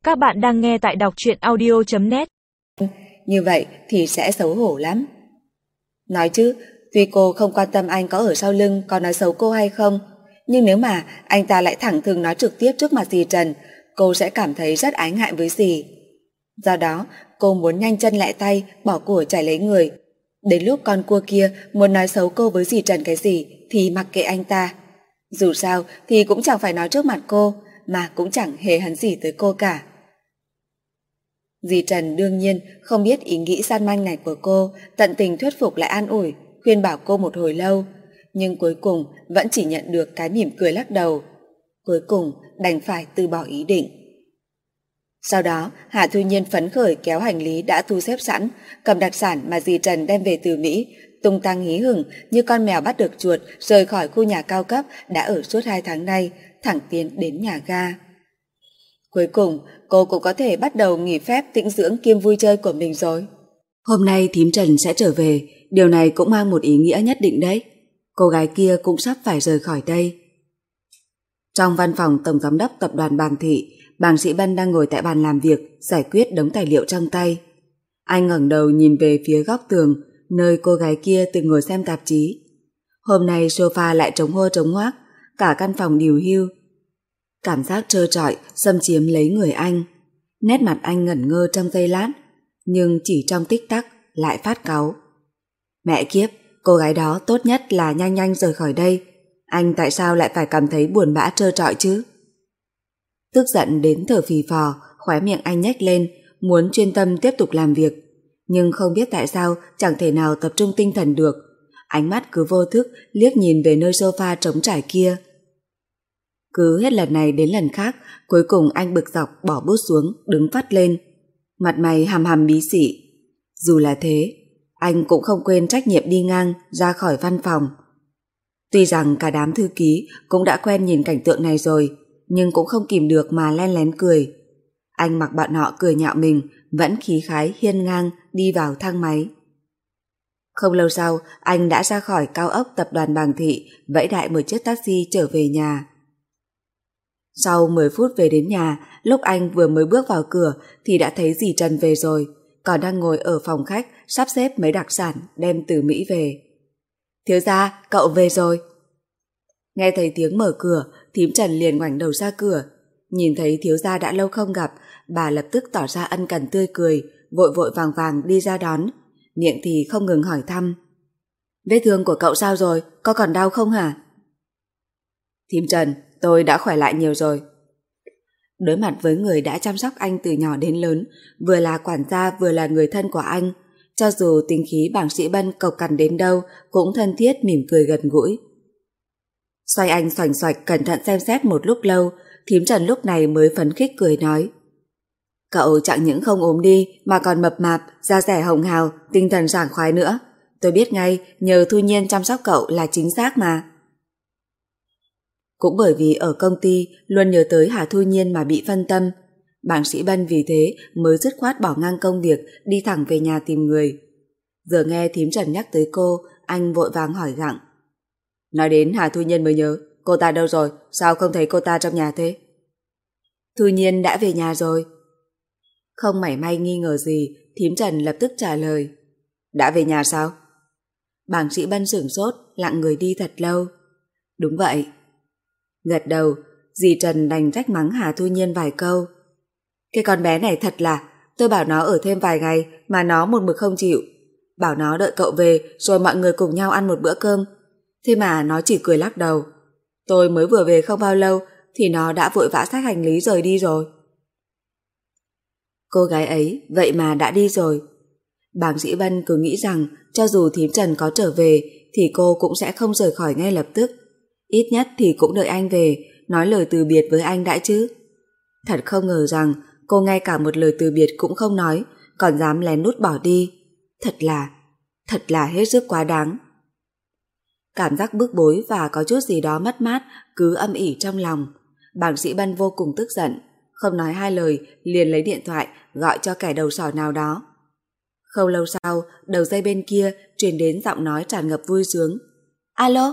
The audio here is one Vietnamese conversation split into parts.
Các bạn đang nghe tại đọc truyện audio.net. Như vậy thì sẽ xấu hổ lắm. Nói chứ, tuy cô không quan tâm anh có ở sau lưng có nói xấu cô hay không, nhưng nếu mà anh ta lại thẳng thừng nói trực tiếp trước mặt dì Trần, cô sẽ cảm thấy rất ái ngại với dì. Do đó, cô muốn nhanh chân lại tay, bỏ của chạy lấy người. Đến lúc con cua kia muốn nói xấu cô với dì Trần cái gì thì mặc kệ anh ta. Dù sao thì cũng chẳng phải nói trước mặt cô, mà cũng chẳng hề hấn gì tới cô cả. Dì Trần đương nhiên không biết ý nghĩ gian manh này của cô, tận tình thuyết phục lại an ủi, khuyên bảo cô một hồi lâu, nhưng cuối cùng vẫn chỉ nhận được cái mỉm cười lắc đầu. Cuối cùng đành phải từ bỏ ý định. Sau đó, Hạ Thu Nhiên phấn khởi kéo hành lý đã thu xếp sẵn, cầm đặc sản mà dì Trần đem về từ Mỹ, tung tăng hí hửng như con mèo bắt được chuột rời khỏi khu nhà cao cấp đã ở suốt 2 tháng nay, thẳng tiến đến nhà ga. Cuối cùng, cô cũng có thể bắt đầu nghỉ phép tĩnh dưỡng kiêm vui chơi của mình rồi. Hôm nay thím Trần sẽ trở về, điều này cũng mang một ý nghĩa nhất định đấy. Cô gái kia cũng sắp phải rời khỏi đây. Trong văn phòng Tổng Giám đốc Tập đoàn Bàng Thị, Bàng Sĩ Bân đang ngồi tại bàn làm việc, giải quyết đống tài liệu trong tay. Anh ngẩng đầu nhìn về phía góc tường, nơi cô gái kia từng ngồi xem tạp chí. Hôm nay sofa lại trống hô trống hoác, cả căn phòng điều hưu. Cảm giác trơ trọi xâm chiếm lấy người anh. Nét mặt anh ngẩn ngơ trong giây lát, nhưng chỉ trong tích tắc lại phát cáu. Mẹ kiếp, cô gái đó tốt nhất là nhanh nhanh rời khỏi đây. Anh tại sao lại phải cảm thấy buồn bã trơ trọi chứ? Tức giận đến thở phì phò, khóe miệng anh nhếch lên, muốn chuyên tâm tiếp tục làm việc. Nhưng không biết tại sao chẳng thể nào tập trung tinh thần được. Ánh mắt cứ vô thức liếc nhìn về nơi sofa trống trải kia. Cứ hết lần này đến lần khác, cuối cùng anh bực dọc bỏ bút xuống, đứng phắt lên. Mặt mày hằm hằm bí xị. Dù là thế, anh cũng không quên trách nhiệm đi ngang ra khỏi văn phòng. Tuy rằng cả đám thư ký cũng đã quen nhìn cảnh tượng này rồi, nhưng cũng không kìm được mà len lén cười. Anh mặc bọn họ cười nhạo mình, vẫn khí khái hiên ngang đi vào thang máy. Không lâu sau, anh đã ra khỏi cao ốc Tập đoàn Bàng Thị, vẫy đại một chiếc taxi trở về nhà. Sau 10 phút về đến nhà, lúc anh vừa mới bước vào cửa thì đã thấy dì Trần về rồi, còn đang ngồi ở phòng khách sắp xếp mấy đặc sản đem từ Mỹ về. Thiếu gia, cậu về rồi. Nghe thấy tiếng mở cửa, thím Trần liền ngoảnh đầu ra cửa. Nhìn thấy thiếu gia đã lâu không gặp, bà lập tức tỏ ra ân cần tươi cười, vội vội vàng vàng đi ra đón, miệng thì không ngừng hỏi thăm. Vết thương của cậu sao rồi, có còn đau không hả? Thím Trần, tôi đã khỏe lại nhiều rồi. Đối mặt với người đã chăm sóc anh từ nhỏ đến lớn, vừa là quản gia vừa là người thân của anh, cho dù tính khí Bàng Sĩ Bân cộc cằn đến đâu cũng thân thiết mỉm cười gần gũi. Xoay anh xoành xoạch cẩn thận xem xét một lúc lâu, thím Trần lúc này mới phấn khích cười nói. Cậu chẳng những không ốm đi mà còn mập mạp, da dẻ hồng hào, tinh thần sảng khoái nữa. Tôi biết ngay nhờ Thu Nhiên chăm sóc cậu là chính xác mà. Cũng bởi vì ở công ty luôn nhớ tới Hà Thu Nhiên mà bị phân tâm, Bàng Sĩ Bân vì thế mới dứt khoát bỏ ngang công việc đi thẳng về nhà tìm người. Giờ nghe thím Trần nhắc tới cô, anh vội vàng hỏi gặng. Nói đến Hà Thu Nhiên mới nhớ, cô ta đâu rồi, sao không thấy cô ta trong nhà thế? Thu Nhiên đã về nhà rồi. Không mảy may nghi ngờ gì, thím Trần lập tức trả lời. Đã về nhà sao? Bàng Sĩ Bân sửng sốt, lặng người đi thật lâu. Đúng vậy. Gật đầu, dì Trần đành trách mắng Hà Thu Nhiên vài câu. Cái con bé này thật là, tôi bảo nó ở thêm vài ngày mà nó một mực không chịu. Bảo nó đợi cậu về rồi mọi người cùng nhau ăn một bữa cơm. Thế mà nó chỉ cười lắc đầu. Tôi mới vừa về không bao lâu thì nó đã vội vã xách hành lý rời đi rồi. Cô gái ấy vậy mà đã đi rồi. Bàng Sĩ Bân cứ nghĩ rằng cho dù thím Trần có trở về thì cô cũng sẽ không rời khỏi ngay lập tức. Ít nhất thì cũng đợi anh về, nói lời từ biệt với anh đã chứ. Thật không ngờ rằng cô ngay cả một lời từ biệt cũng không nói, còn dám lén lút bỏ đi. Thật là hết sức quá đáng. Cảm giác bức bối và có chút gì đó mất mát cứ âm ỉ trong lòng. Bàng Sĩ Bân vô cùng tức giận, không nói hai lời liền lấy điện thoại gọi cho kẻ đầu sỏ nào đó. Không lâu sau, đầu dây bên kia truyền đến giọng nói tràn ngập vui sướng. Alo?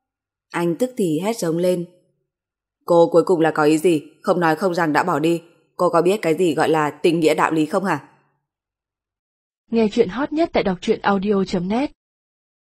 Anh tức thì hét giống lên. Cô cuối cùng là có ý gì? Không nói không rằng đã bỏ đi. Cô có biết cái gì gọi là tình nghĩa đạo lý không hả? Nghe chuyện hot nhất tại đọc truyện audio.net